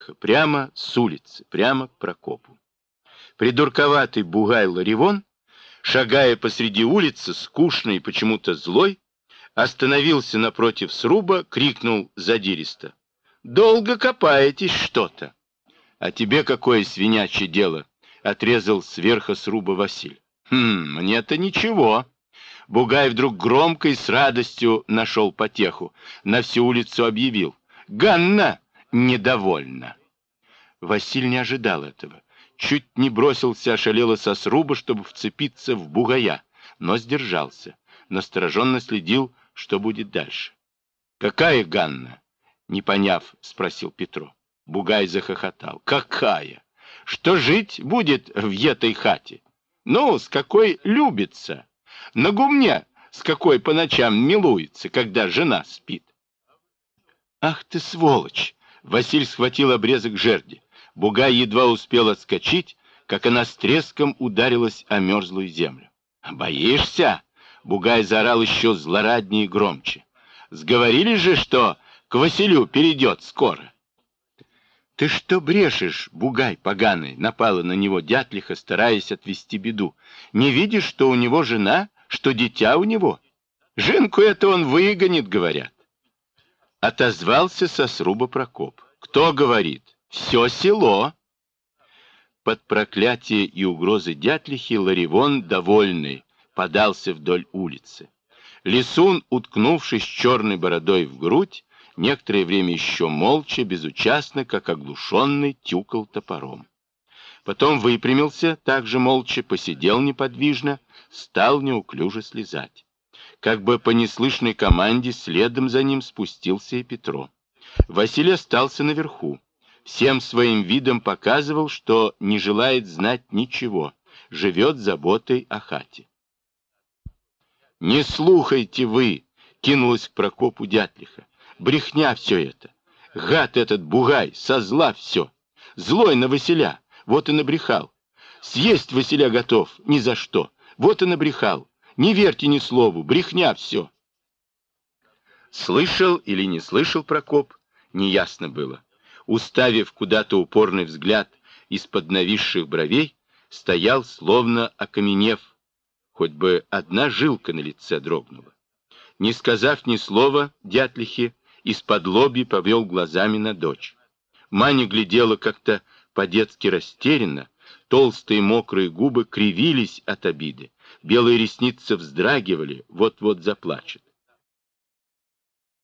Дятлиха, прямо с улицы, прямо к Прокопу. Придурковатый бугай Ларивон, шагая посреди улицы, скучный и почему-то злой, остановился напротив сруба, крикнул задиристо: «Долго копаетесь что-то!» «А тебе какое свинячье дело?» — отрезал сверху сруба Василь. Мне-то ничего». Бугай вдруг громко и с радостью нашел потеху, на всю улицу объявил: «Ганна недовольна!» Василь не ожидал этого. Чуть не бросился ошалело со сруба, чтобы вцепиться в бугая, но сдержался. Настороженно следил, что будет дальше. «Какая Ганна?» — не поняв, спросил Петро. Бугай захохотал. «Какая? Что жить будет в этой хате? Ну, с какой любится? На гумне с какой по ночам милуется, когда жена спит?» «Ах ты сволочь!» Василь схватил обрезок жерди. Бугай едва успел отскочить, как она с треском ударилась о мерзлую землю. «Боишься?» — Бугай заорал еще злораднее и громче. «Сговорили же, что к Василю перейдет скоро». «Ты что брешешь, бугай поганый?» — напала на него Дятлиха, стараясь отвести беду. «Не видишь, что у него жена, что дитя у него? Женку это он выгонит, говорят». Отозвался со сруба Прокоп. «Кто говорит? Все село». Под проклятие и угрозы Дятлихи Ларивон, довольный, подался вдоль улицы. Лисун, уткнувшись черной бородой в грудь, некоторое время еще молча, безучастно, как оглушенный, тюкал топором. Потом выпрямился, также молча, посидел неподвижно, стал неуклюже слезать. Как бы по неслышной команде следом за ним спустился и Петро. Василий остался наверху. Всем своим видом показывал, что не желает знать ничего, живет заботой о хате. «Не слухайте вы!» — кинулась к Прокопу Дятлиха. «Брехня все это! Гад этот бугай, со зла все! Злой на Василя, вот и набрехал! Съесть Василя готов, ни за что! Вот и набрехал! Не верьте ни слову, брехня все!» Слышал или не слышал Прокоп, неясно было. Уставив куда-то упорный взгляд из-под нависших бровей, стоял, словно окаменев, хоть бы одна жилка на лице дрогнула. Не сказав ни слова Дятлихе, из-под лобья повел глазами на дочь. Маня глядела как-то по-детски растерянно, толстые мокрые губы кривились от обиды, белые ресницы вздрагивали, вот-вот заплачет.